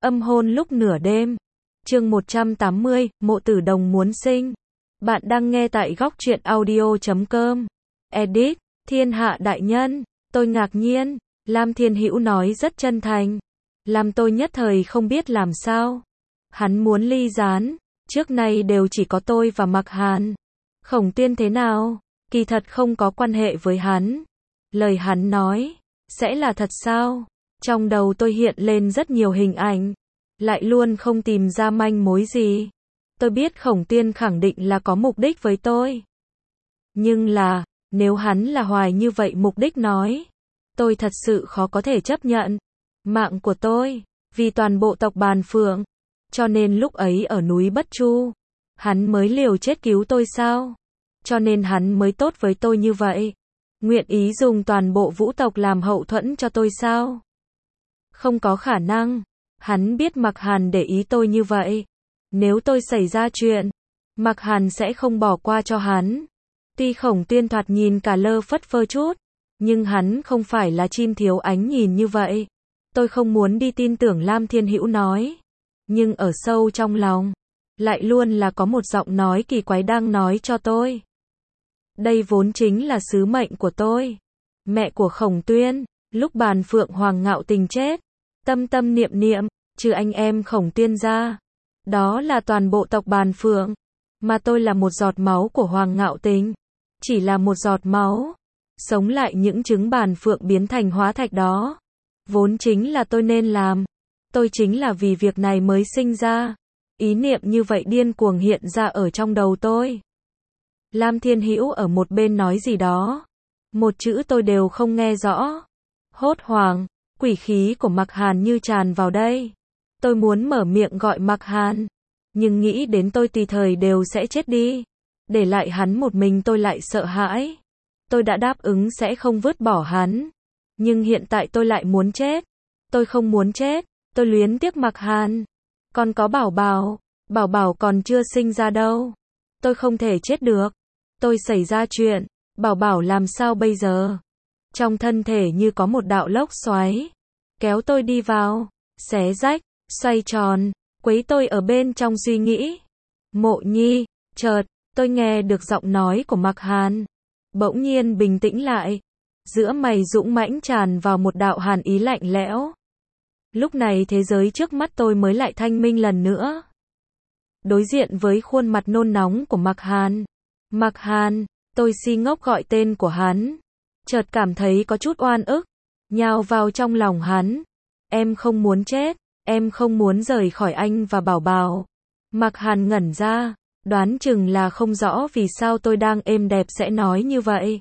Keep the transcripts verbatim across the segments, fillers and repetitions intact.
Âm hôn lúc nửa đêm. Chương một trăm tám mươi, Mộ Tử Đồng muốn sinh. Bạn đang nghe tại góc truyện audio chấm com. Edit, Thiên Hạ đại nhân, tôi ngạc nhiên, Lam Thiên Hữu nói rất chân thành, làm tôi nhất thời không biết làm sao. Hắn muốn ly gián, trước nay đều chỉ có tôi và Mạc Hàn. Khổng Tuyên thế nào? Kỳ thật không có quan hệ với hắn. Lời hắn nói, sẽ là thật sao? Trong đầu tôi hiện lên rất nhiều hình ảnh, lại luôn không tìm ra manh mối gì. Tôi biết Khổng Tuyên khẳng định là có mục đích với tôi. Nhưng là, nếu hắn là hoài như vậy mục đích nói, tôi thật sự khó có thể chấp nhận. Mạng của tôi, vì toàn bộ tộc Bàn Phượng, cho nên lúc ấy ở núi Bất Chu, hắn mới liều chết cứu tôi sao? Cho nên hắn mới tốt với tôi như vậy. Nguyện ý dùng toàn bộ vũ tộc làm hậu thuẫn cho tôi sao? Không có khả năng. Hắn biết Mạc Hàn để ý tôi như vậy. Nếu tôi xảy ra chuyện, Mạc Hàn sẽ không bỏ qua cho hắn. Tuy Khổng Tuyên thoạt nhìn cả lơ phất phơ chút, nhưng hắn không phải là chim thiếu ánh nhìn như vậy. Tôi không muốn đi tin tưởng Lam Thiên Hữu nói. Nhưng ở sâu trong lòng, lại luôn là có một giọng nói kỳ quái đang nói cho tôi. Đây vốn chính là sứ mệnh của tôi. Mẹ của Khổng Tuyên, lúc Bàn Phượng Hoàng Ngạo Tình chết, tâm tâm niệm niệm, trừ anh em Khổng Tuyên ra, đó là toàn bộ tộc Bàn Phượng. Mà tôi là một giọt máu của Hoàng Ngạo Tình. Chỉ là một giọt máu. Sống lại những trứng Bàn Phượng biến thành hóa thạch đó. Vốn chính là tôi nên làm. Tôi chính là vì việc này mới sinh ra. Ý niệm như vậy điên cuồng hiện ra ở trong đầu tôi. Lam Thiên Hữu ở một bên nói gì đó. Một chữ tôi đều không nghe rõ. Hốt hoảng, quỷ khí của Mạc Hàn như tràn vào đây. Tôi muốn mở miệng gọi Mạc Hàn, nhưng nghĩ đến tôi tùy thời đều sẽ chết đi. Để lại hắn một mình tôi lại sợ hãi. Tôi đã đáp ứng sẽ không vứt bỏ hắn. Nhưng hiện tại tôi lại muốn chết. Tôi không muốn chết, tôi luyến tiếc Mạc Hàn. Còn có Bảo Bảo, Bảo Bảo còn chưa sinh ra đâu. Tôi không thể chết được. Tôi xảy ra chuyện, Bảo Bảo làm sao bây giờ? Trong thân thể như có một đạo lốc xoáy, kéo tôi đi vào, xé rách, xoay tròn, quấy tôi ở bên trong suy nghĩ. Mộ Nhi, chợt, tôi nghe được giọng nói của Mạc Hàn. Bỗng nhiên bình tĩnh lại. Giữa mày dũng mãnh tràn vào một đạo hàn ý lạnh lẽo. Lúc này thế giới trước mắt tôi mới lại thanh minh lần nữa. Đối diện với khuôn mặt nôn nóng của Mạc Hàn. Mạc Hàn, tôi si ngốc gọi tên của hắn. Chợt cảm thấy có chút oan ức. Nhào vào trong lòng hắn. Em không muốn chết. Em không muốn rời khỏi anh và Bảo Bảo. Mạc Hàn ngẩn ra. Đoán chừng là không rõ vì sao tôi đang êm đẹp sẽ nói như vậy.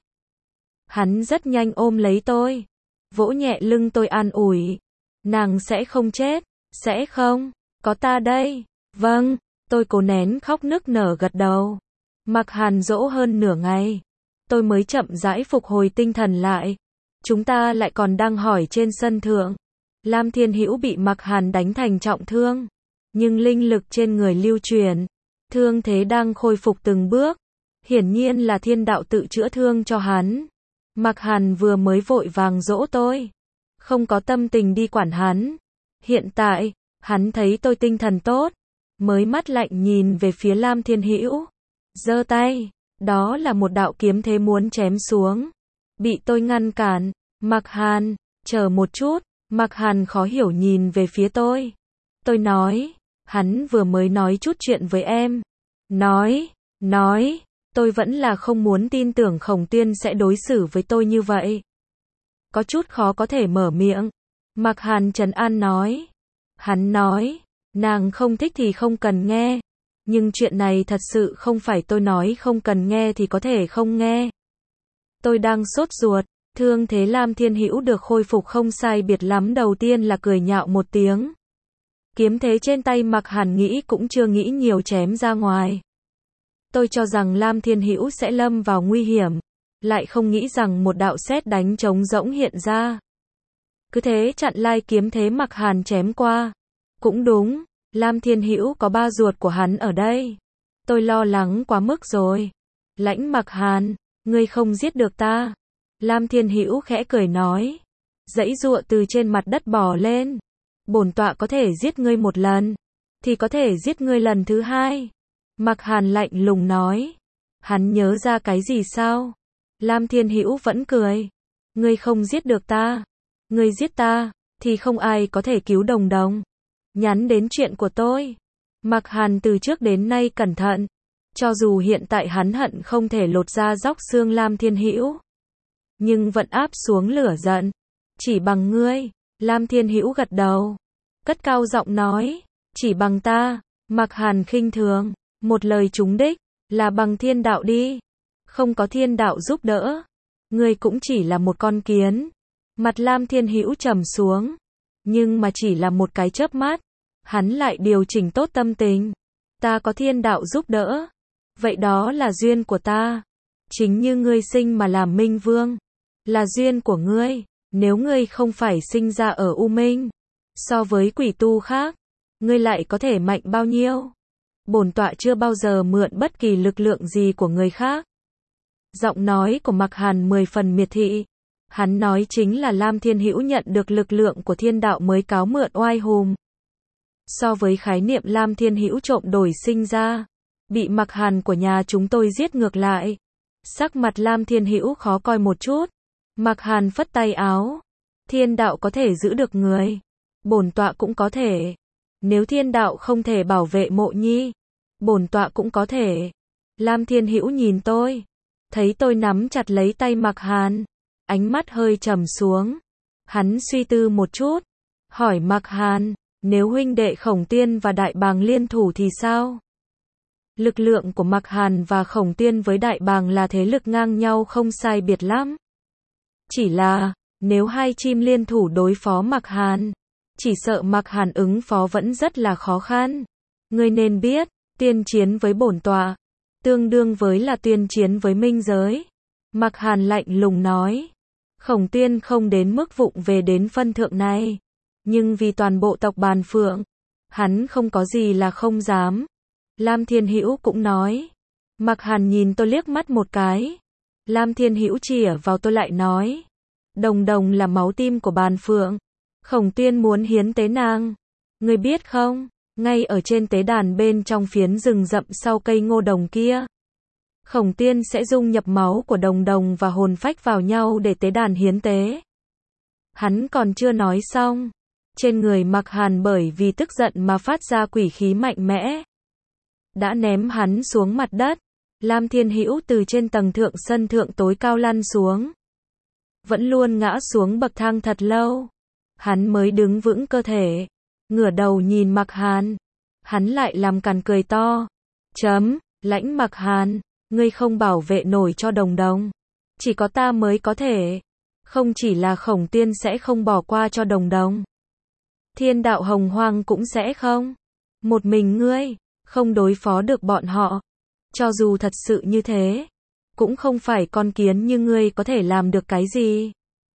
Hắn rất nhanh ôm lấy tôi. Vỗ nhẹ lưng tôi an ủi. Nàng sẽ không chết. Sẽ không. Có ta đây. Vâng. Tôi cố nén khóc nức nở gật đầu. Mạc Hàn dỗ hơn nửa ngày. Tôi mới chậm rãi phục hồi tinh thần lại. Chúng ta lại còn đang hỏi trên sân thượng. Lam Thiên Hữu bị Mạc Hàn đánh thành trọng thương. Nhưng linh lực trên người lưu truyền. Thương thế đang khôi phục từng bước. Hiển nhiên là thiên đạo tự chữa thương cho hắn. Mạc Hàn vừa mới vội vàng dỗ tôi. Không có tâm tình đi quản hắn. Hiện tại, hắn thấy tôi tinh thần tốt. Mới mắt lạnh nhìn về phía Lam Thiên Hữu. Giơ tay. Đó là một đạo kiếm thế muốn chém xuống. Bị tôi ngăn cản. Mạc Hàn, chờ một chút. Mạc Hàn khó hiểu nhìn về phía tôi. Tôi nói, hắn vừa mới nói chút chuyện với em. Nói, nói, tôi vẫn là không muốn tin tưởng Khổng Tuyên sẽ đối xử với tôi như vậy. Có chút khó có thể mở miệng. Mạc Hàn trấn an nói. Hắn nói, nàng không thích thì không cần nghe. Nhưng chuyện này thật sự không phải tôi nói không cần nghe thì có thể không nghe. Tôi đang sốt ruột. Thương thế Lam Thiên Hữu được khôi phục không sai biệt lắm, đầu tiên là cười nhạo một tiếng. Kiếm thế trên tay Mạc Hàn nghĩ cũng chưa nghĩ nhiều chém ra ngoài. Tôi cho rằng Lam Thiên Hữu sẽ lâm vào nguy hiểm. Lại không nghĩ rằng một đạo sét đánh trống rỗng hiện ra. Cứ thế chặn lai kiếm thế Mạc Hàn chém qua. Cũng đúng, Lam Thiên Hữu có ba ruột của hắn ở đây. Tôi lo lắng quá mức rồi. Lãnh Mạc Hàn, ngươi không giết được ta. Lam Thiên Hữu khẽ cười nói. Giãy giụa từ trên mặt đất bò lên. Bổn tọa có thể giết ngươi một lần, thì có thể giết ngươi lần thứ hai. Mạc Hàn lạnh lùng nói. Hắn nhớ ra cái gì sao? Lam Thiên Hữu vẫn cười. Ngươi không giết được ta. Ngươi giết ta, thì không ai có thể cứu Đồng Đồng. Nhắn đến chuyện của tôi. Mạc Hàn từ trước đến nay cẩn thận. Cho dù hiện tại hắn hận không thể lột da róc xương Lam Thiên Hữu, nhưng vẫn áp xuống lửa giận. Chỉ bằng ngươi. Lam Thiên Hữu gật đầu, cất cao giọng nói. Chỉ bằng ta. Mạc Hàn khinh thường. Một lời trúng đích. Là bằng thiên đạo đi. Không có thiên đạo giúp đỡ, ngươi cũng chỉ là một con kiến. Mặt Lam Thiên Hữu trầm xuống. Nhưng mà chỉ là một cái chớp mắt, hắn lại điều chỉnh tốt tâm tình. Ta có thiên đạo giúp đỡ, vậy đó là duyên của ta. Chính như ngươi sinh mà làm minh vương, là duyên của ngươi. Nếu ngươi không phải sinh ra ở U Minh, so với quỷ tu khác, ngươi lại có thể mạnh bao nhiêu? Bổn tọa chưa bao giờ mượn bất kỳ lực lượng gì của người khác. Giọng nói của Mạc Hàn mười phần miệt thị. Hắn nói chính là Lam Thiên Hữu nhận được lực lượng của thiên đạo mới cáo mượn oai hùng. So với khái niệm Lam Thiên Hữu trộm đổi sinh ra, bị Mạc Hàn của nhà chúng tôi giết ngược lại. Sắc mặt Lam Thiên Hữu khó coi một chút. Mạc Hàn phất tay áo. Thiên đạo có thể giữ được người, bổn tọa cũng có thể. Nếu thiên đạo không thể bảo vệ Mộ Nhi, bổn tọa cũng có thể. Lam Thiên Hữu nhìn tôi, thấy tôi nắm chặt lấy tay Mạc Hàn, ánh mắt hơi trầm xuống. Hắn suy tư một chút, hỏi Mạc Hàn, nếu huynh đệ Khổng Tiên và Đại Bàng liên thủ thì sao? Lực lượng của Mạc Hàn và Khổng Tiên với Đại Bàng là thế lực ngang nhau không sai biệt lắm. Chỉ là, nếu hai chim liên thủ đối phó Mạc Hàn, chỉ sợ Mạc Hàn ứng phó vẫn rất là khó khăn. Ngươi nên biết, tiên chiến với bổn tọa, tương đương với là tiên chiến với minh giới. Mạc Hàn lạnh lùng nói. Khổng Tiên không đến mức vụng về đến phân thượng này, nhưng vì toàn bộ tộc Bàn Phượng, hắn không có gì là không dám. Lam Thiên Hữu cũng nói. Mạc Hàn nhìn tôi liếc mắt một cái. Lam Thiên Hữu chìa vào tôi lại nói. Đồng Đồng là máu tim của Bàn Phượng. Khổng Tiên muốn hiến tế nàng. Ngươi biết không, ngay ở trên tế đàn bên trong phiến rừng rậm sau cây ngô đồng kia, Khổng Tiên sẽ dung nhập máu của Đồng Đồng và hồn phách vào nhau để tế đàn hiến tế. Hắn còn chưa nói xong, trên người Mạc Hàn bởi vì tức giận mà phát ra quỷ khí mạnh mẽ, đã ném hắn xuống mặt đất. Lam Thiên Hữu từ trên tầng thượng sân thượng tối cao lăn xuống, vẫn luôn ngã xuống bậc thang thật lâu, hắn mới đứng vững cơ thể, ngửa đầu nhìn Mạc Hàn. Hắn lại làm càn cười to. Chấm, lãnh Mạc Hàn, ngươi không bảo vệ nổi cho Đồng Đồng, chỉ có ta mới có thể. Không chỉ là Khổng Tiên sẽ không bỏ qua cho Đồng Đồng, thiên đạo hồng hoang cũng sẽ không. Một mình ngươi, không đối phó được bọn họ. Cho dù thật sự như thế, cũng không phải con kiến như ngươi có thể làm được cái gì.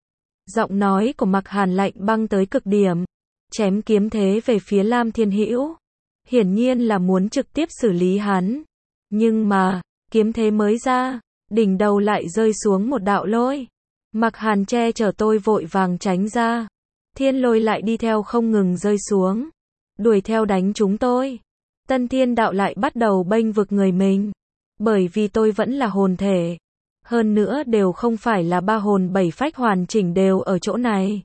Giọng nói của Mạc Hàn lạnh băng tới cực điểm, chém kiếm thế về phía Lam Thiên Hữu. Hiển nhiên là muốn trực tiếp xử lý hắn. Nhưng mà, kiếm thế mới ra, đỉnh đầu lại rơi xuống một đạo lôi. Mạc Hàn che chở tôi vội vàng tránh ra. Thiên lôi lại đi theo không ngừng rơi xuống, đuổi theo đánh chúng tôi. Tân Thiên Đạo lại bắt đầu bênh vực người mình, bởi vì tôi vẫn là hồn thể, hơn nữa đều không phải là ba hồn bảy phách hoàn chỉnh đều ở chỗ này,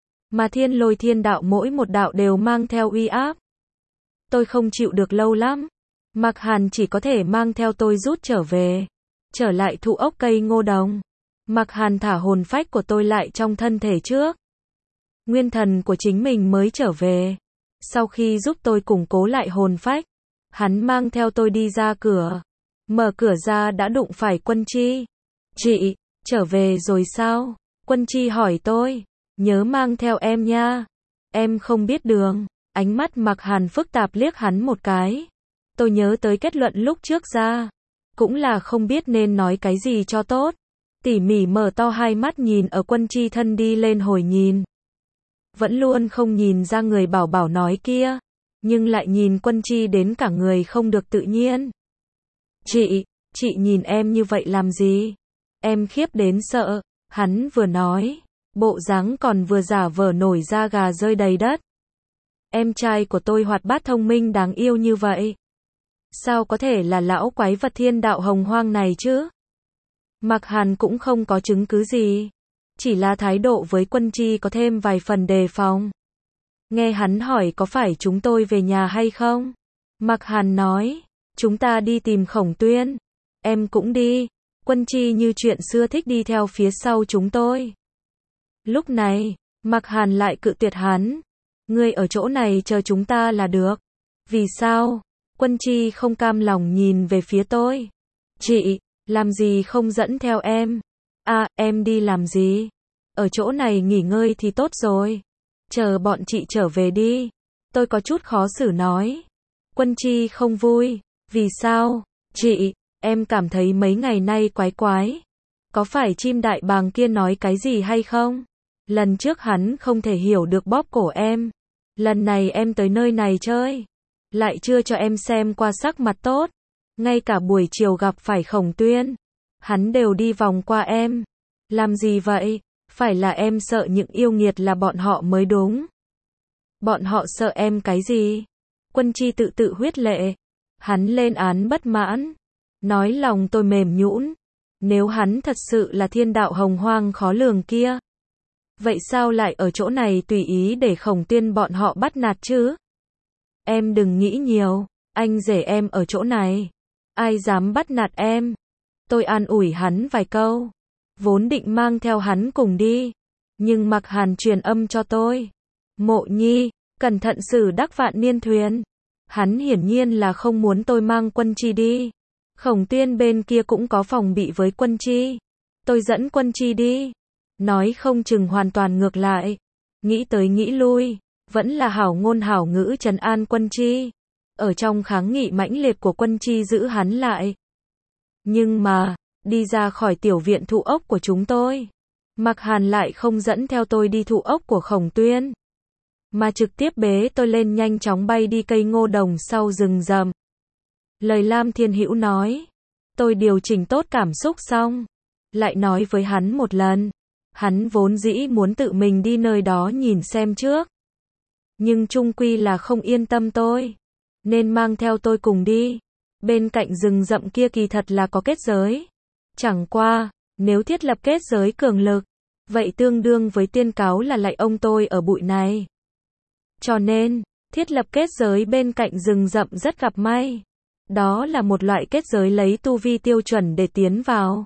mà Thiên Lôi Thiên Đạo mỗi một đạo đều mang theo uy áp. Tôi không chịu được lâu lắm. Mạc Hàn chỉ có thể mang theo tôi rút trở về, trở lại thụ ốc cây ngô đồng. Mạc Hàn thả hồn phách của tôi lại trong thân thể trước. Nguyên thần của chính mình mới trở về. Sau khi giúp tôi củng cố lại hồn phách, hắn mang theo tôi đi ra cửa. Mở cửa ra đã đụng phải Quân Chi. Chị, trở về rồi sao? Quân Chi hỏi tôi. Nhớ mang theo em nha. Em không biết đường. Ánh mắt Mạc Hàn phức tạp liếc hắn một cái. Tôi nhớ tới kết luận lúc trước ra. Cũng là không biết nên nói cái gì cho tốt. Tỉ mỉ mở to hai mắt nhìn ở Quân Chi thân đi lên hồi nhìn. Vẫn luôn không nhìn ra người bảo bảo nói kia, nhưng lại nhìn Quân Chi đến cả người không được tự nhiên. Chị, chị nhìn em như vậy làm gì? Em khiếp đến sợ. Hắn vừa nói, bộ dáng còn vừa giả vờ nổi da gà rơi đầy đất. Em trai của tôi hoạt bát thông minh đáng yêu như vậy. Sao có thể là lão quái vật thiên đạo hồng hoang này chứ? Mạc Hàn cũng không có chứng cứ gì. Chỉ là thái độ với Quân Chi có thêm vài phần đề phòng. Nghe hắn hỏi có phải chúng tôi về nhà hay không? Mạc Hàn nói, chúng ta đi tìm Khổng Tuyên. Em cũng đi. Quân Chi như chuyện xưa thích đi theo phía sau chúng tôi. Lúc này, Mạc Hàn lại cự tuyệt hắn. Ngươi ở chỗ này chờ chúng ta là được. Vì sao? Quân Chi không cam lòng nhìn về phía tôi. Chị, làm gì không dẫn theo em? À, em đi làm gì? Ở chỗ này nghỉ ngơi thì tốt rồi. Chờ bọn chị trở về đi. Tôi có chút khó xử nói. Quân Chi không vui. Vì sao? Chị, em cảm thấy mấy ngày nay quái quái. Có phải chim đại bàng kia nói cái gì hay không? Lần trước hắn không thể hiểu được bóp cổ em. Lần này em tới nơi này chơi. Lại chưa cho em xem qua sắc mặt tốt. Ngay cả buổi chiều gặp phải Khổng Tuyên. Hắn đều đi vòng qua em. Làm gì vậy? Phải là em sợ những yêu nghiệt là bọn họ mới đúng. Bọn họ sợ em cái gì? Quân Chi tự tự huyết lệ. Hắn lên án bất mãn. Nói lòng tôi mềm nhũn. Nếu hắn thật sự là thiên đạo hồng hoang khó lường kia. Vậy sao lại ở chỗ này tùy ý để Khổng Tuyên bọn họ bắt nạt chứ? Em đừng nghĩ nhiều. Anh rể em ở chỗ này. Ai dám bắt nạt em? Tôi an ủi hắn vài câu. Vốn định mang theo hắn cùng đi. Nhưng Mạc Hàn truyền âm cho tôi. Mộ Nhi, cẩn thận xử đắc vạn niên thuyền. Hắn hiển nhiên là không muốn tôi mang Quân Chi đi. Khổng Tuyên bên kia cũng có phòng bị với Quân Chi. Tôi dẫn Quân Chi đi. Nói không chừng hoàn toàn ngược lại. Nghĩ tới nghĩ lui. Vẫn là hảo ngôn hảo ngữ trấn an Quân Chi. Ở trong kháng nghị mãnh liệt của Quân Chi giữ hắn lại. Nhưng mà, đi ra khỏi tiểu viện thụ ốc của chúng tôi. Mạc Hàn lại không dẫn theo tôi đi thụ ốc của Khổng Tuyên. Mà trực tiếp bế tôi lên nhanh chóng bay đi cây ngô đồng sau rừng rậm. Lời Lam Thiên Hữu nói. Tôi điều chỉnh tốt cảm xúc xong. Lại nói với hắn một lần. Hắn vốn dĩ muốn tự mình đi nơi đó nhìn xem trước. Nhưng chung quy là không yên tâm tôi. Nên mang theo tôi cùng đi. Bên cạnh rừng rậm kia kỳ thật là có kết giới. Chẳng qua, nếu thiết lập kết giới cường lực, vậy tương đương với tuyên cáo là lạy ông tôi ở bụi này. Cho nên, thiết lập kết giới bên cạnh rừng rậm rất gặp may. Đó là một loại kết giới lấy tu vi tiêu chuẩn để tiến vào.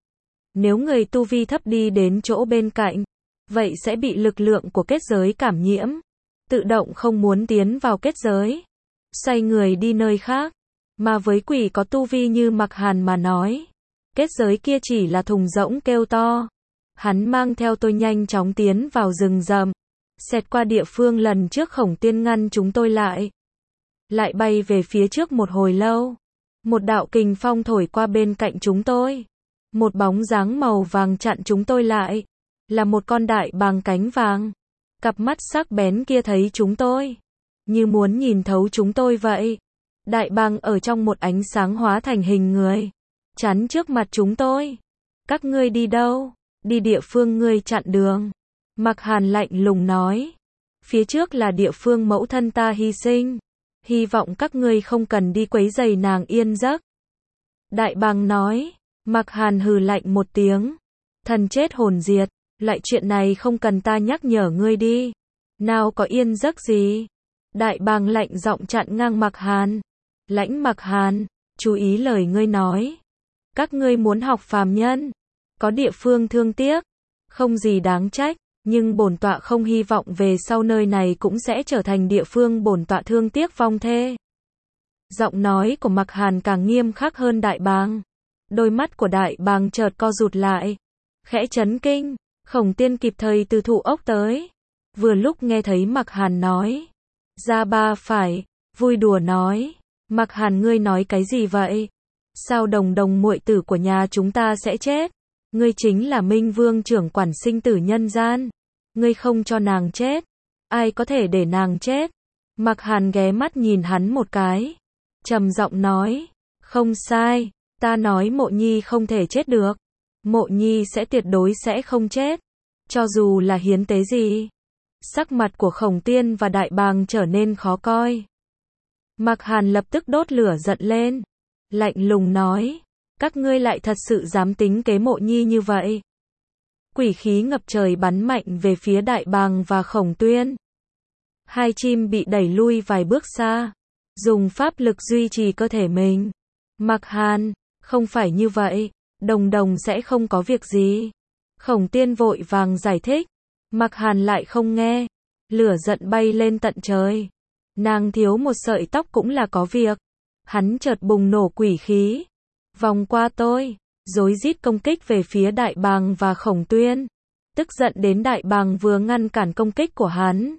Nếu người tu vi thấp đi đến chỗ bên cạnh, vậy sẽ bị lực lượng của kết giới cảm nhiễm. Tự động không muốn tiến vào kết giới. Xoay người đi nơi khác. Mà với quỷ có tu vi như Mạc Hàn mà nói. Kết giới kia chỉ là thùng rỗng kêu to. Hắn mang theo tôi nhanh chóng tiến vào rừng rậm. Xẹt qua địa phương lần trước Khổng Tuyên ngăn chúng tôi lại. Lại bay về phía trước một hồi lâu. Một đạo kình phong thổi qua bên cạnh chúng tôi. Một bóng dáng màu vàng chặn chúng tôi lại. Là một con đại bàng cánh vàng. Cặp mắt sắc bén kia thấy chúng tôi. Như muốn nhìn thấu chúng tôi vậy. Đại bàng ở trong một ánh sáng hóa thành hình người. Chắn trước mặt chúng tôi. Các ngươi đi đâu? Đi địa phương ngươi chặn đường. Mạc Hàn lạnh lùng nói. Phía trước là địa phương mẫu thân ta hy sinh. Hy vọng các ngươi không cần đi quấy rầy nàng yên giấc. Đại bàng nói. Mạc Hàn hừ lạnh một tiếng. Thần chết hồn diệt. Lại chuyện này không cần ta nhắc nhở ngươi đi. Nào có yên giấc gì? Đại bàng lạnh giọng chặn ngang Mạc Hàn. Lãnh Mạc Hàn, chú ý lời ngươi nói. Các ngươi muốn học phàm nhân. Có địa phương thương tiếc. Không gì đáng trách. Nhưng bổn tọa không hy vọng về sau nơi này cũng sẽ trở thành địa phương bổn tọa thương tiếc vong thê. Giọng nói của Mạc Hàn càng nghiêm khắc hơn đại bàng. Đôi mắt của đại bàng chợt co rụt lại. Khẽ chấn kinh. Khổng Tuyên kịp thời từ thụ ốc tới. Vừa lúc nghe thấy Mạc Hàn nói. Ra ba phải. Vui đùa nói. Mạc Hàn ngươi nói cái gì vậy? Sao đồng đồng muội tử của nhà chúng ta sẽ chết? Ngươi chính là Minh Vương trưởng quản sinh tử nhân gian. Ngươi không cho nàng chết. Ai có thể để nàng chết? Mạc Hàn ghé mắt nhìn hắn một cái. Trầm giọng nói. Không sai. Ta nói Mộ Nhi không thể chết được. Mộ Nhi sẽ tuyệt đối sẽ không chết. Cho dù là hiến tế gì. Sắc mặt của Khổng Tiên và Đại Bàng trở nên khó coi. Mạc Hàn lập tức đốt lửa giận lên, lạnh lùng nói, các ngươi lại thật sự dám tính kế Mộ Nhi như vậy. Quỷ khí ngập trời bắn mạnh về phía Đại Bàng và Khổng Tuyên. Hai chim bị đẩy lui vài bước xa, dùng pháp lực duy trì cơ thể mình. Mạc Hàn, không phải như vậy, Đồng Đồng sẽ không có việc gì. Khổng Tiên vội vàng giải thích, Mạc Hàn lại không nghe, lửa giận bay lên tận trời. Nàng thiếu một sợi tóc cũng là có việc. Hắn chợt bùng nổ quỷ khí, vòng qua tôi, rối rít công kích về phía Đại Bàng và Khổng Tuyên. Tức giận đến Đại Bàng vừa ngăn cản công kích của hắn,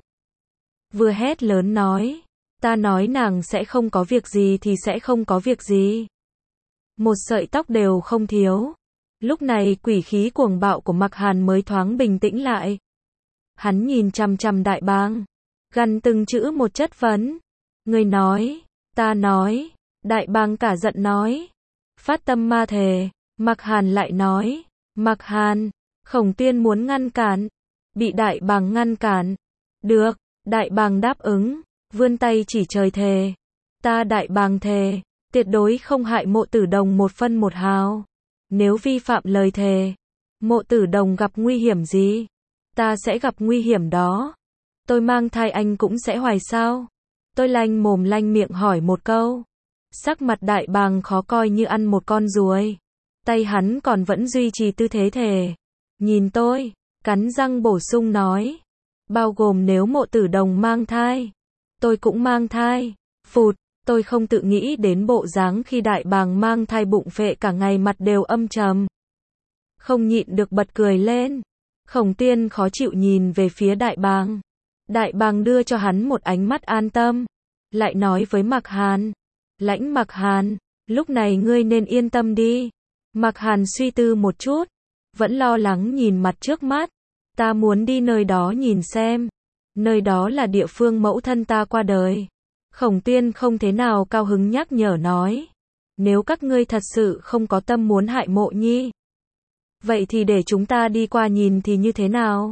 vừa hét lớn nói, ta nói nàng sẽ không có việc gì thì sẽ không có việc gì. Một sợi tóc đều không thiếu. Lúc này quỷ khí cuồng bạo của Mạc Hàn mới thoáng bình tĩnh lại. Hắn nhìn chằm chằm Đại Bàng, gằn từng chữ một chất vấn. Người nói, ta nói, Đại Bàng cả giận nói, phát tâm ma thề. Mạc Hàn lại nói, Mạc Hàn, Khổng Tuyên muốn ngăn cản, bị Đại Bàng ngăn cản. Được, Đại Bàng đáp ứng, vươn tay chỉ trời thề. Ta Đại Bàng thề, tuyệt đối không hại Mộ Tử Đồng một phân một hào. Nếu vi phạm lời thề, Mộ Tử Đồng gặp nguy hiểm gì, ta sẽ gặp nguy hiểm đó. Tôi mang thai anh cũng sẽ hoài sao? Tôi lanh mồm lanh miệng hỏi một câu. Sắc mặt Đại Bàng khó coi như ăn một con ruồi. Tay hắn còn vẫn duy trì tư thế thề. Nhìn tôi, cắn răng bổ sung nói, bao gồm nếu Mộ Tử Đồng mang thai, tôi cũng mang thai. Phụt, tôi không tự nghĩ đến bộ dáng khi Đại Bàng mang thai bụng phệ cả ngày mặt đều âm trầm. Không nhịn được bật cười lên. Khổng Tiên khó chịu nhìn về phía Đại Bàng. Đại Bàng đưa cho hắn một ánh mắt an tâm, lại nói với Mạc Hàn, Lãnh Mạc Hàn, lúc này ngươi nên yên tâm đi. Mạc Hàn suy tư một chút, vẫn lo lắng nhìn mặt trước mắt. Ta muốn đi nơi đó nhìn xem. Nơi đó là địa phương mẫu thân ta qua đời. Khổng Tiên không thế nào cao hứng nhắc nhở nói, nếu các ngươi thật sự không có tâm muốn hại Mộ Nhi, vậy thì để chúng ta đi qua nhìn thì như thế nào?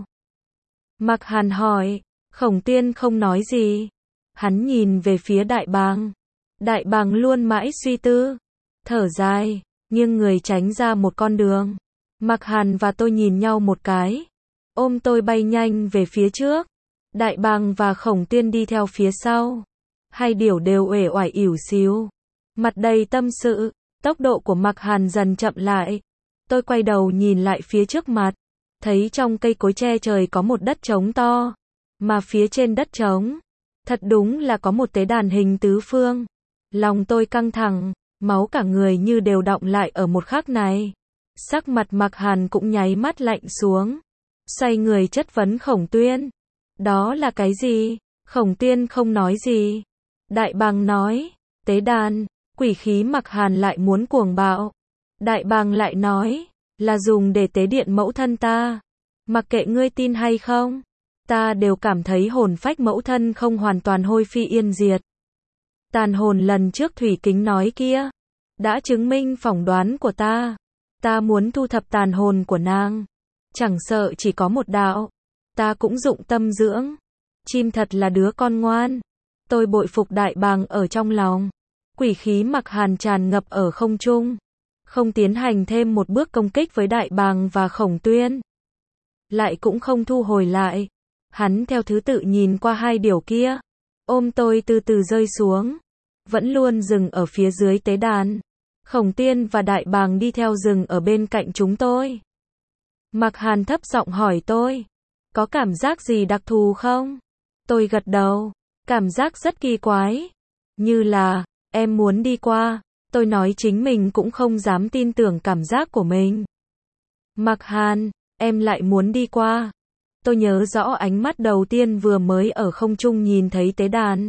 Mạc Hàn hỏi. Khổng Tiên không nói gì. Hắn nhìn về phía Đại Bàng. Đại Bàng luôn mãi suy tư, thở dài, nghiêng người tránh ra một con đường. Mạc Hàn và tôi nhìn nhau một cái, ôm tôi bay nhanh về phía trước. Đại Bàng và Khổng Tiên đi theo phía sau. Hai điểu đều uể oải ỉu xìu, mặt đầy tâm sự. Tốc độ của Mạc Hàn dần chậm lại. Tôi quay đầu nhìn lại phía trước mặt, thấy trong cây cối che trời có một đất trống to, mà phía trên đất trống, thật đúng là có một tế đàn hình tứ phương. Lòng tôi căng thẳng, máu cả người như đều đọng lại ở một khắc này. Sắc mặt Mạc Hàn cũng nháy mắt lạnh xuống, xoay người chất vấn Khổng Tuyên. Đó là cái gì? Khổng Tuyên không nói gì. Đại Bàng nói, tế đàn. Quỷ khí Mạc Hàn lại muốn cuồng bạo. Đại Bàng lại nói, là dùng để tế điện mẫu thân ta. Mặc kệ ngươi tin hay không, ta đều cảm thấy hồn phách mẫu thân không hoàn toàn hôi phi yên diệt. Tàn hồn lần trước Thủy Kính nói kia, đã chứng minh phỏng đoán của ta. Ta muốn thu thập tàn hồn của nàng, chẳng sợ chỉ có một đạo, ta cũng dụng tâm dưỡng. Chim thật là đứa con ngoan. Tôi bội phục Đại Bàng ở trong lòng. Quỷ khí Mạc Hàn tràn ngập ở không trung, không tiến hành thêm một bước công kích với Đại Bàng và Khổng Tuyên, lại cũng không thu hồi lại. Hắn theo thứ tự nhìn qua hai điều kia, ôm tôi từ từ rơi xuống, vẫn luôn dừng ở phía dưới tế đàn. Khổng Tuyên và Đại Bàng đi theo rừng ở bên cạnh chúng tôi. Mạc Hàn thấp giọng hỏi tôi, có cảm giác gì đặc thù không? Tôi gật đầu, cảm giác rất kỳ quái, như là, em muốn đi qua. Tôi nói chính mình cũng không dám tin tưởng cảm giác của mình. Mạc Hàn, em lại muốn đi qua. Tôi nhớ rõ ánh mắt đầu tiên vừa mới ở không trung nhìn thấy tế đàn.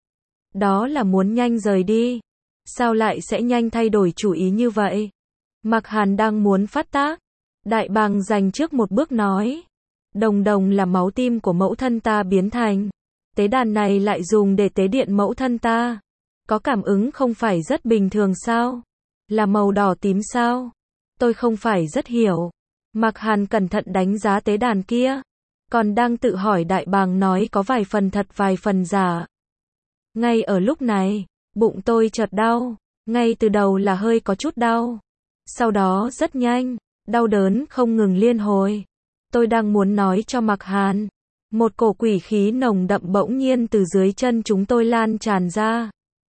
Đó là muốn nhanh rời đi. Sao lại sẽ nhanh thay đổi chủ ý như vậy? Mạc Hàn đang muốn phát tác. Đại Bàng dành trước một bước nói, Đồng Đồng là máu tim của mẫu thân ta biến thành. Tế đàn này lại dùng để tế điện mẫu thân ta. Có cảm ứng không phải rất bình thường sao? Là màu đỏ tím sao? Tôi không phải rất hiểu. Mạc Hàn cẩn thận đánh giá tế đàn kia. Còn đang tự hỏi đại bàng nói có vài phần thật vài phần giả. Ngay ở lúc này, bụng tôi chợt đau, ngay từ đầu là hơi có chút đau. Sau đó rất nhanh, đau đớn không ngừng liên hồi. Tôi đang muốn nói cho Mạc Hàn. Một cổ quỷ khí nồng đậm bỗng nhiên từ dưới chân chúng tôi lan tràn ra.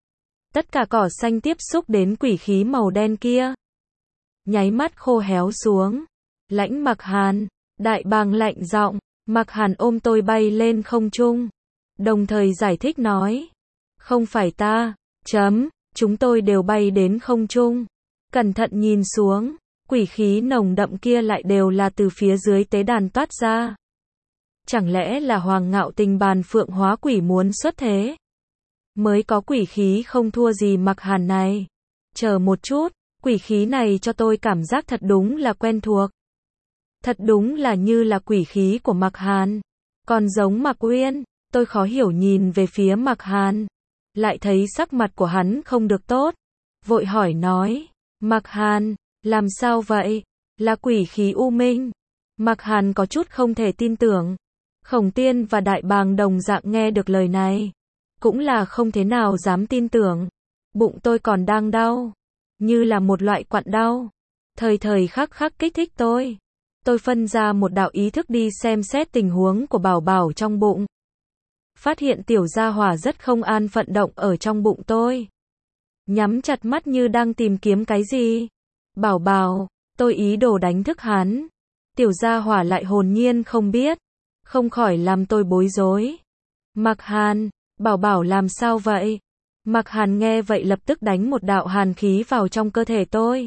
Tất cả cỏ xanh tiếp xúc đến quỷ khí màu đen kia. Nháy mắt khô héo xuống. Lãnh Mạc Hàn, đại bàng lạnh giọng, Mạc Hàn ôm tôi bay lên không trung. Đồng thời giải thích nói. Không phải ta, chấm, chúng tôi đều bay đến không trung. Cẩn thận nhìn xuống, quỷ khí nồng đậm kia lại đều là từ phía dưới tế đàn toát ra. Chẳng lẽ là Hoàng Ngạo Tình bàn phượng hóa quỷ muốn xuất thế? Mới có quỷ khí không thua gì Mạc Hàn này. Chờ một chút, quỷ khí này cho tôi cảm giác thật đúng là quen thuộc. Thật đúng là như là quỷ khí của Mạc Hàn. Còn giống Mạc Uyên, tôi khó hiểu nhìn về phía Mạc Hàn. Lại thấy sắc mặt của hắn không được tốt. Vội hỏi nói, Mạc Hàn, làm sao vậy? Là quỷ khí u minh. Mạc Hàn có chút không thể tin tưởng. Khổng Tiên và đại bàng đồng dạng nghe được lời này. Cũng là không thế nào dám tin tưởng. Bụng tôi còn đang đau. Như là một loại quặn đau. Thời thời khắc khắc kích thích tôi. Tôi phân ra một đạo ý thức đi xem xét tình huống của Bảo Bảo trong bụng. Phát hiện tiểu gia hỏa rất không an phận động ở trong bụng tôi. Nhắm chặt mắt như đang tìm kiếm cái gì. Bảo Bảo, tôi ý đồ đánh thức hắn. Tiểu gia hỏa lại hồn nhiên không biết. Không khỏi làm tôi bối rối. Mạc Hàn, Bảo Bảo làm sao vậy? Mạc Hàn nghe vậy lập tức đánh một đạo hàn khí vào trong cơ thể tôi.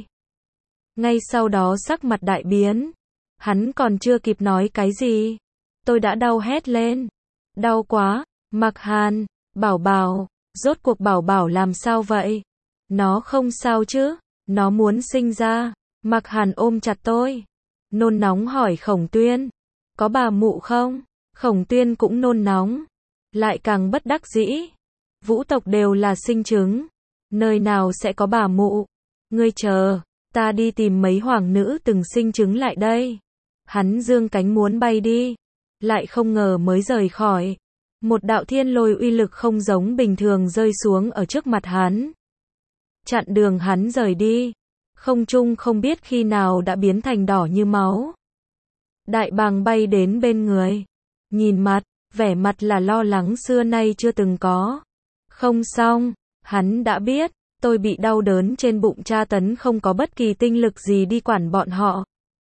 Ngay sau đó sắc mặt đại biến. Hắn còn chưa kịp nói cái gì. Tôi đã đau hét lên. Đau quá, Mạc Hàn, Bảo Bảo, rốt cuộc Bảo Bảo làm sao vậy? Nó không sao chứ, nó muốn sinh ra. Mạc Hàn ôm chặt tôi. Nôn nóng hỏi Khổng Tuyên. Có bà mụ không? Khổng Tuyên cũng nôn nóng. Lại càng bất đắc dĩ. Vũ tộc đều là sinh trứng. Nơi nào sẽ có bà mụ? Ngươi chờ, ta đi tìm mấy hoàng nữ từng sinh trứng lại đây. Hắn dương cánh muốn bay đi. Lại không ngờ mới rời khỏi. Một đạo thiên lôi uy lực không giống bình thường rơi xuống ở trước mặt hắn. Chặn đường hắn rời đi. Không trung không biết khi nào đã biến thành đỏ như máu. Đại bàng bay đến bên người. Nhìn mặt, vẻ mặt là lo lắng xưa nay chưa từng có. Không xong, hắn đã biết, tôi bị đau đớn trên bụng tra tấn không có bất kỳ tinh lực gì đi quản bọn họ.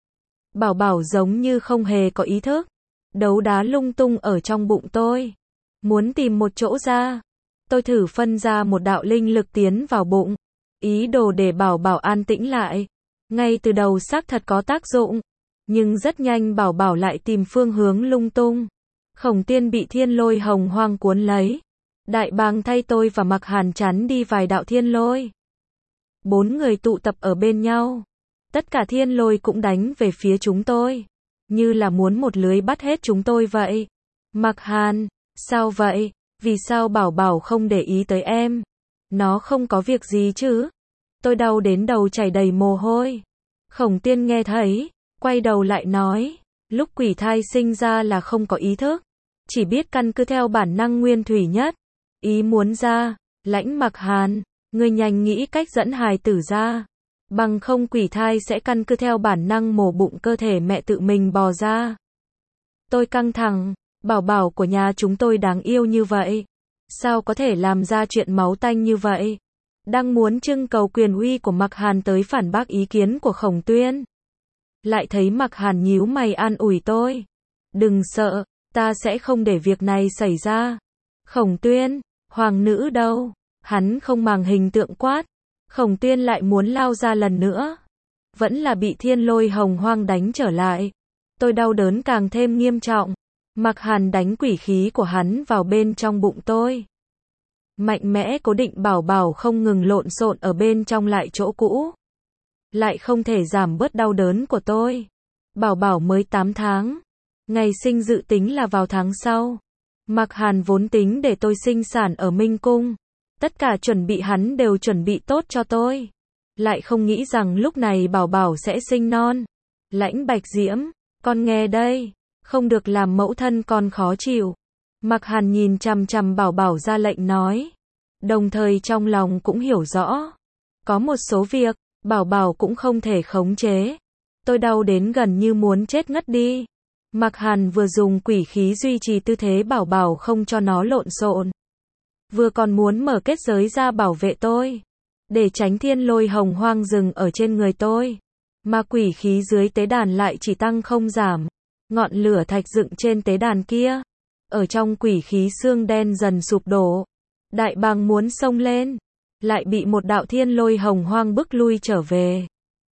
Bảo Bảo giống như không hề có ý thức. Đấu đá lung tung ở trong bụng tôi. Muốn tìm một chỗ ra. Tôi thử phân ra một đạo linh lực tiến vào bụng. Ý đồ để Bảo Bảo an tĩnh lại. Ngay từ đầu xác thật có tác dụng. Nhưng rất nhanh Bảo Bảo lại tìm phương hướng lung tung. Khổng Tiên bị thiên lôi hồng hoang cuốn lấy. Đại bàng thay tôi và Mạc Hàn chắn đi vài đạo thiên lôi. Bốn người tụ tập ở bên nhau. Tất cả thiên lôi cũng đánh về phía chúng tôi. Như là muốn một lưới bắt hết chúng tôi vậy. Mạc Hàn, sao vậy? Vì sao Bảo Bảo không để ý tới em? Nó không có việc gì chứ? Tôi đau đến đầu chảy đầy mồ hôi. Khổng Tiên nghe thấy, quay đầu lại nói, lúc quỷ thai sinh ra là không có ý thức. Chỉ biết căn cứ theo bản năng nguyên thủy nhất. Ý muốn ra, Lãnh Mạc Hàn, ngươi nhanh nghĩ cách dẫn hài tử ra. Bằng không quỷ thai sẽ căn cứ theo bản năng mổ bụng cơ thể mẹ tự mình bò ra. Tôi căng thẳng, Bảo Bảo của nhà chúng tôi đáng yêu như vậy. Sao có thể làm ra chuyện máu tanh như vậy? Đang muốn trưng cầu quyền uy của Mạc Hàn tới phản bác ý kiến của Khổng Tuyên. Lại thấy Mạc Hàn nhíu mày an ủi tôi. Đừng sợ, ta sẽ không để việc này xảy ra. Khổng Tuyên, hoàng nữ đâu? Hắn không màng hình tượng quát. Khổng Tuyên lại muốn lao ra lần nữa. Vẫn là bị thiên lôi hồng hoang đánh trở lại. Tôi đau đớn càng thêm nghiêm trọng. Mạc Hàn đánh quỷ khí của hắn vào bên trong bụng tôi. Mạnh mẽ cố định Bảo Bảo không ngừng lộn xộn ở bên trong lại chỗ cũ. Lại không thể giảm bớt đau đớn của tôi. Bảo Bảo mới tám tháng. Ngày sinh dự tính là vào tháng sau. Mạc Hàn vốn tính để tôi sinh sản ở Minh Cung. Tất cả chuẩn bị hắn đều chuẩn bị tốt cho tôi. Lại không nghĩ rằng lúc này Bảo Bảo sẽ sinh non. Lãnh Bạch Diễm, con nghe đây. không được làm mẫu thân con khó chịu. Mạc Hàn nhìn chằm chằm Bảo Bảo ra lệnh nói, đồng thời trong lòng cũng hiểu rõ, có một số việc, Bảo Bảo cũng không thể khống chế. Tôi đau đến gần như muốn chết ngất đi. Mạc Hàn vừa dùng quỷ khí duy trì tư thế Bảo Bảo không cho nó lộn xộn, vừa còn muốn mở kết giới ra bảo vệ tôi, để tránh thiên lôi hồng hoang rừng ở trên người tôi. Mà quỷ khí dưới tế đàn lại chỉ tăng không giảm. Ngọn lửa thạch dựng trên tế đàn kia, ở trong quỷ khí xương đen dần sụp đổ. Đại bàng muốn xông lên, lại bị một đạo thiên lôi hồng hoang bức lui trở về.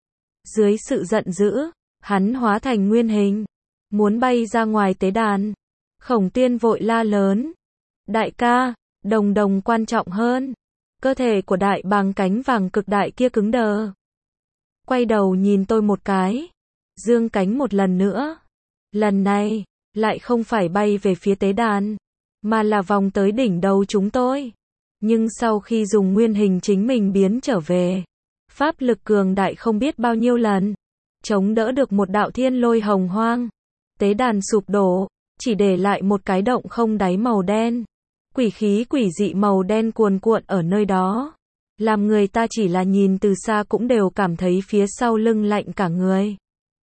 Dưới sự giận dữ, hắn hóa thành nguyên hình, muốn bay ra ngoài tế đàn. Khổng Tuyên vội la lớn, đại ca, đồng đồng quan trọng hơn. Cơ thể của đại bàng cánh vàng cực đại kia cứng đờ, quay đầu nhìn tôi một cái, dương cánh một lần nữa. Lần này, lại không phải bay về phía tế đàn, mà là vòng tới đỉnh đầu chúng tôi. Nhưng sau khi dùng nguyên hình chính mình biến trở về, pháp lực cường đại không biết bao nhiêu lần, chống đỡ được một đạo thiên lôi hồng hoang. Tế đàn sụp đổ, chỉ để lại một cái động không đáy màu đen. Quỷ khí quỷ dị màu đen cuồn cuộn ở nơi đó, làm người ta chỉ là nhìn từ xa cũng đều cảm thấy phía sau lưng lạnh cả người.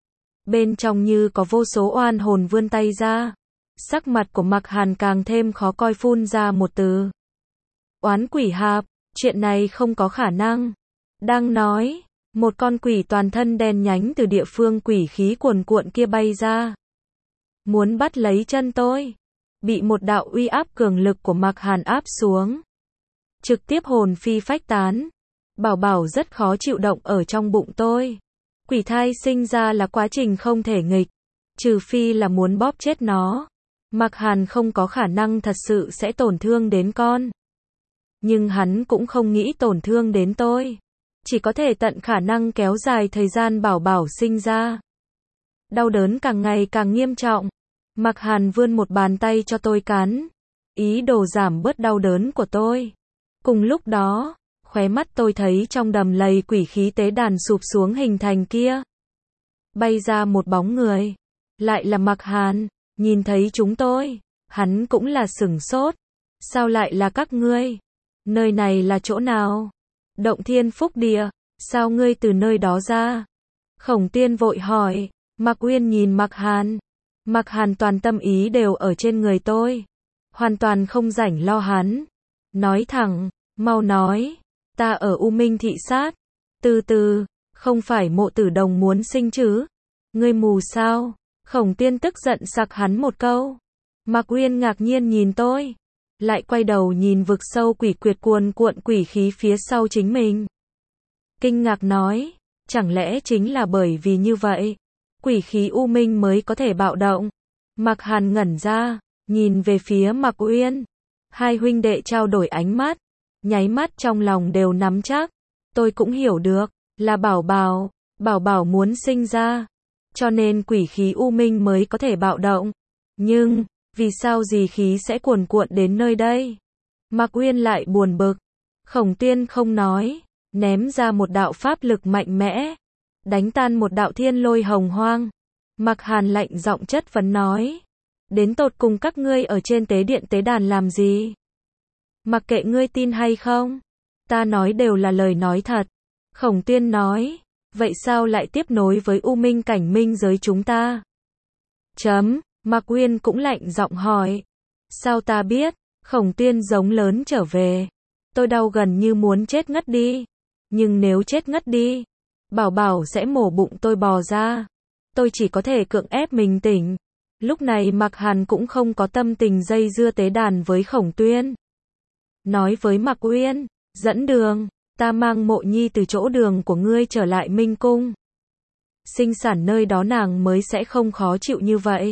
Bên trong như có vô số oan hồn vươn tay ra. Sắc mặt của Mạc Hàn càng thêm khó coi, phun ra một từ, oán quỷ hạp. Chuyện này không có khả năng. Đang nói, một con quỷ toàn thân đen nhánh từ địa phương quỷ khí cuồn cuộn kia bay ra, muốn bắt lấy chân tôi. Bị một đạo uy áp cường lực của Mạc Hàn áp xuống, trực tiếp hồn phi phách tán. Bảo Bảo rất khó chịu động ở trong bụng tôi. Quỷ thai sinh ra là quá trình không thể nghịch, trừ phi là muốn bóp chết nó. Mạc Hàn không có khả năng thật sự sẽ tổn thương đến con, nhưng hắn cũng không nghĩ tổn thương đến tôi, chỉ có thể tận khả năng kéo dài thời gian Bảo Bảo sinh ra. Đau đớn càng ngày càng nghiêm trọng. Mạc Hàn vươn một bàn tay cho tôi cắn, ý đồ giảm bớt đau đớn của tôi. Cùng lúc đó, khóe mắt tôi thấy trong đầm lầy quỷ khí tế đàn sụp xuống hình thành kia, bay ra một bóng người, lại là Mạc Hàn. Nhìn thấy chúng tôi, hắn cũng là sửng sốt. Sao lại là các ngươi? Nơi này là chỗ nào? Động Thiên Phúc Địa, sao ngươi từ nơi đó ra? Khổng Tuyên vội hỏi. Mạc Uyên nhìn Mạc Hàn. Mạc Hàn toàn tâm ý đều ở trên người tôi, hoàn toàn không rảnh lo hắn. Nói thẳng, mau nói, ta ở U Minh thị sát. Từ từ, không phải Mộ Tử Đồng muốn sinh chứ? Ngươi mù sao? Khổng Tuyên tức giận sặc hắn một câu. Mạc Uyên ngạc nhiên nhìn tôi, lại quay đầu nhìn vực sâu quỷ quyệt cuồn cuộn quỷ khí phía sau chính mình. Kinh ngạc nói, chẳng lẽ chính là bởi vì như vậy, quỷ khí U Minh mới có thể bạo động? Mạc Hàn ngẩn ra, nhìn về phía Mạc Uyên. Hai huynh đệ trao đổi ánh mắt, nháy mắt trong lòng đều nắm chắc. Tôi cũng hiểu được, là Bảo Bảo, Bảo Bảo muốn sinh ra, cho nên quỷ khí U Minh mới có thể bạo động. Nhưng, vì sao gì khí sẽ cuồn cuộn đến nơi đây? Mạc Uyên lại buồn bực. Khổng Tuyên không nói, ném ra một đạo pháp lực mạnh mẽ, đánh tan một đạo thiên lôi hồng hoang. Mạc Hàn lạnh giọng chất vấn nói, đến tột cùng các ngươi ở trên tế điện tế đàn làm gì? Mặc kệ ngươi tin hay không, ta nói đều là lời nói thật. Khổng Tuyên nói, vậy sao lại tiếp nối với U Minh cảnh minh giới chúng ta? Chấm, Mạc Uyên cũng lạnh giọng hỏi. Sao ta biết? Khổng Tuyên giống lớn trở về. Tôi đau gần như muốn chết ngất đi. Nhưng nếu chết ngất đi, Bảo Bảo sẽ mổ bụng tôi bò ra. Tôi chỉ có thể cưỡng ép mình tỉnh. Lúc này Mạc Hàn cũng không có tâm tình dây dưa tế đàn với Khổng Tuyên. Nói với Mạc Uyên, dẫn đường, ta mang Mộ Nhi từ chỗ đường của ngươi trở lại Minh Cung. Sinh sản nơi đó nàng mới sẽ không khó chịu như vậy.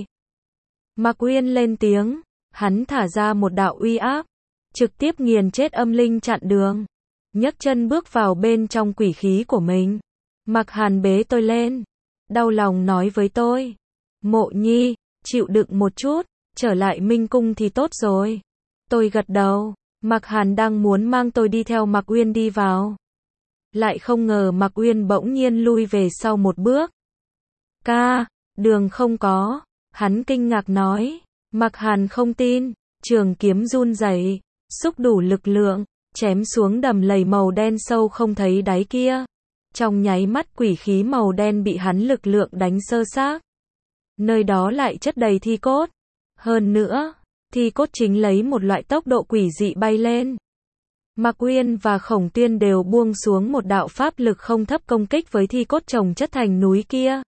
Mạc Uyên lên tiếng, hắn thả ra một đạo uy áp, trực tiếp nghiền chết âm linh chặn đường, nhấc chân bước vào bên trong quỷ khí của mình. Mạc Hàn bế tôi lên, đau lòng nói với tôi, Mộ Nhi, chịu đựng một chút, trở lại Minh Cung thì tốt rồi. Tôi gật đầu. Mạc Hàn đang muốn mang tôi đi theo Mạc Uyên đi vào, lại không ngờ Mạc Uyên bỗng nhiên lui về sau một bước. Ca, đường không có. Hắn kinh ngạc nói. Mạc Hàn không tin, trường kiếm run rẩy, xúc đủ lực lượng, chém xuống đầm lầy màu đen sâu không thấy đáy kia. Trong nháy mắt quỷ khí màu đen bị hắn lực lượng đánh sơ xác. Nơi đó lại chất đầy thi cốt. Hơn nữa, thi cốt chính lấy một loại tốc độ quỷ dị bay lên. Mạc Uyên và Khổng Tuyên đều buông xuống một đạo pháp lực không thấp công kích với thi cốt chồng chất thành núi kia.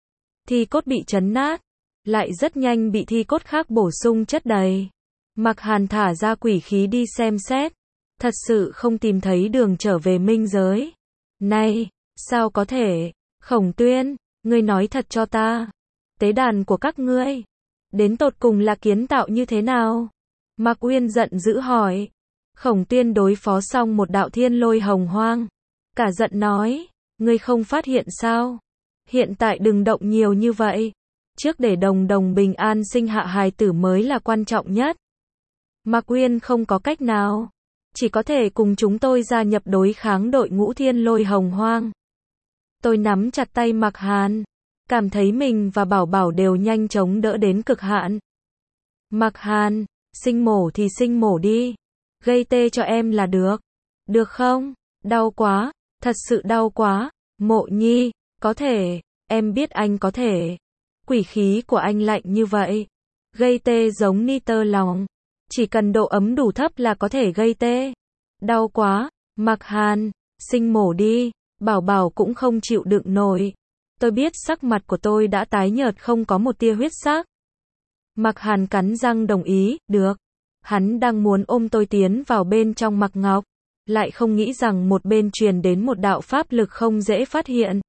Thi cốt bị chấn nát, lại rất nhanh bị thi cốt khác bổ sung chất đầy. Mạc Hàn thả ra quỷ khí đi xem xét, thật sự không tìm thấy đường trở về minh giới. Này, sao có thể? Khổng Tuyên, ngươi nói thật cho ta. Tế đàn của các ngươi, đến tột cùng là kiến tạo như thế nào? Mạc Uyên giận dữ hỏi. Khổng Tuyên đối phó xong một đạo thiên lôi hồng hoang. Cả giận nói, ngươi không phát hiện sao? Hiện tại đừng động nhiều như vậy. Trước để đồng đồng bình an sinh hạ hài tử mới là quan trọng nhất. Mạc Uyên không có cách nào. Chỉ có thể cùng chúng tôi gia nhập đối kháng đội ngũ thiên lôi hồng hoang. Tôi nắm chặt tay Mạc Hàn. Cảm thấy mình và Bảo Bảo đều nhanh chóng đỡ đến cực hạn. Mạc Hàn, sinh mổ thì sinh mổ đi. Gây tê cho em là được. Được không? Đau quá, thật sự đau quá. Mộ Nhi, có thể, em biết anh có thể. Quỷ khí của anh lạnh như vậy. Gây tê giống nitơ lòng. Chỉ cần độ ấm đủ thấp là có thể gây tê. Đau quá, Mạc Hàn, sinh mổ đi. Bảo Bảo cũng không chịu đựng nổi. Tôi biết sắc mặt của tôi đã tái nhợt không có một tia huyết sắc. Mạc Hàn cắn răng đồng ý, được. Hắn đang muốn ôm tôi tiến vào bên trong Mạc Ngọc, lại không nghĩ rằng một bên truyền đến một đạo pháp lực không dễ phát hiện.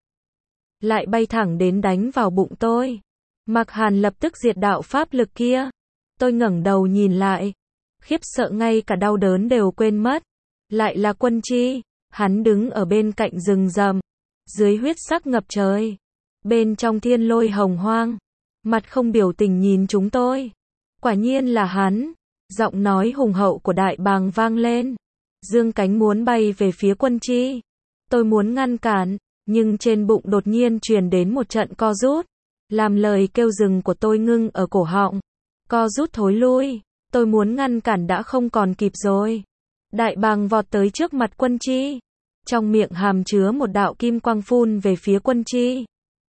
Lại bay thẳng đến đánh vào bụng tôi. Mạc Hàn lập tức diệt đạo pháp lực kia. Tôi ngẩng đầu nhìn lại. Khiếp sợ ngay cả đau đớn đều quên mất. Lại là Quân Chi. Hắn đứng ở bên cạnh rừng rậm. Dưới huyết sắc ngập trời. Bên trong thiên lôi hồng hoang. Mặt không biểu tình nhìn chúng tôi. Quả nhiên là hắn. Giọng nói hùng hậu của Đại Bàng vang lên. Dương cánh muốn bay về phía Quân Chi. Tôi muốn ngăn cản. Nhưng trên bụng đột nhiên truyền đến một trận co rút. Làm lời kêu dừng của tôi ngưng ở cổ họng. Co rút thối lui. Tôi muốn ngăn cản đã không còn kịp rồi. Đại Bàng vọt tới trước mặt Quân Chi. Trong miệng hàm chứa một đạo kim quang phun về phía Quân Chi.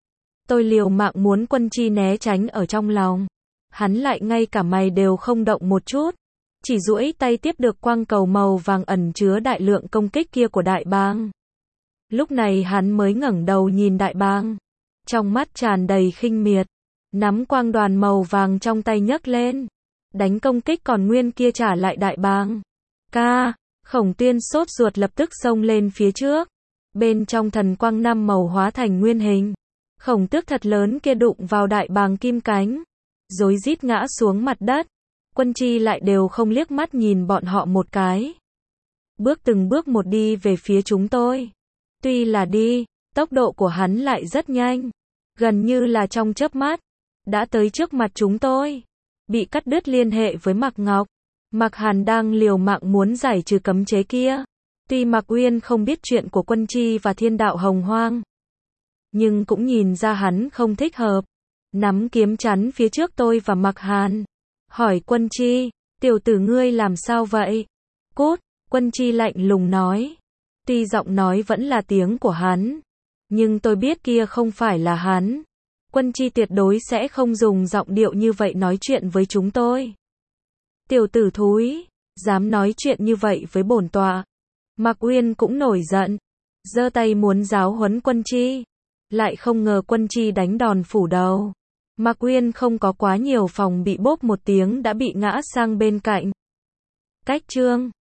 Tôi liều mạng muốn Quân Chi né tránh ở trong lòng. Hắn lại ngay cả mày đều không động một chút. Chỉ duỗi tay tiếp được quang cầu màu vàng ẩn chứa đại lượng công kích kia của Đại Bàng. Lúc này hắn mới ngẩng đầu nhìn Đại Bàng. Trong mắt tràn đầy khinh miệt. Nắm quang đoàn màu vàng trong tay nhấc lên. Đánh công kích còn nguyên kia trả lại Đại Bàng. Ca, Khổng Tuyên sốt ruột lập tức xông lên phía trước. Bên trong thần quang năm màu hóa thành nguyên hình. Khổng tước thật lớn kia đụng vào Đại Bàng kim cánh. Rối rít ngã xuống mặt đất. Quân Chi lại đều không liếc mắt nhìn bọn họ một cái. Bước từng bước một đi về phía chúng tôi. Tuy là đi, tốc độ của hắn lại rất nhanh. Gần như là trong chớp mắt. Đã tới trước mặt chúng tôi. Bị cắt đứt liên hệ với Mạc Ngọc. Mạc Hàn đang liều mạng muốn giải trừ cấm chế kia. Tuy Mạc Uyên không biết chuyện của Quân Chi và thiên đạo hồng hoang. Nhưng cũng nhìn ra hắn không thích hợp. Nắm kiếm chắn phía trước tôi và Mạc Hàn. Hỏi Quân Chi, tiểu tử ngươi làm sao vậy? Cút, Quân Chi lạnh lùng nói. Tuy giọng nói vẫn là tiếng của hắn. Nhưng tôi biết kia không phải là hắn. Quân Chi tuyệt đối sẽ không dùng giọng điệu như vậy nói chuyện với chúng tôi. Tiểu tử thúi, dám nói chuyện như vậy với bổn tọa. Mạc Uyên cũng nổi giận. Giơ tay muốn giáo huấn Quân Chi. Lại không ngờ Quân Chi đánh đòn phủ đầu. Mạc Uyên không có quá nhiều phòng bị bốp một tiếng đã bị ngã sang bên cạnh. Cách chương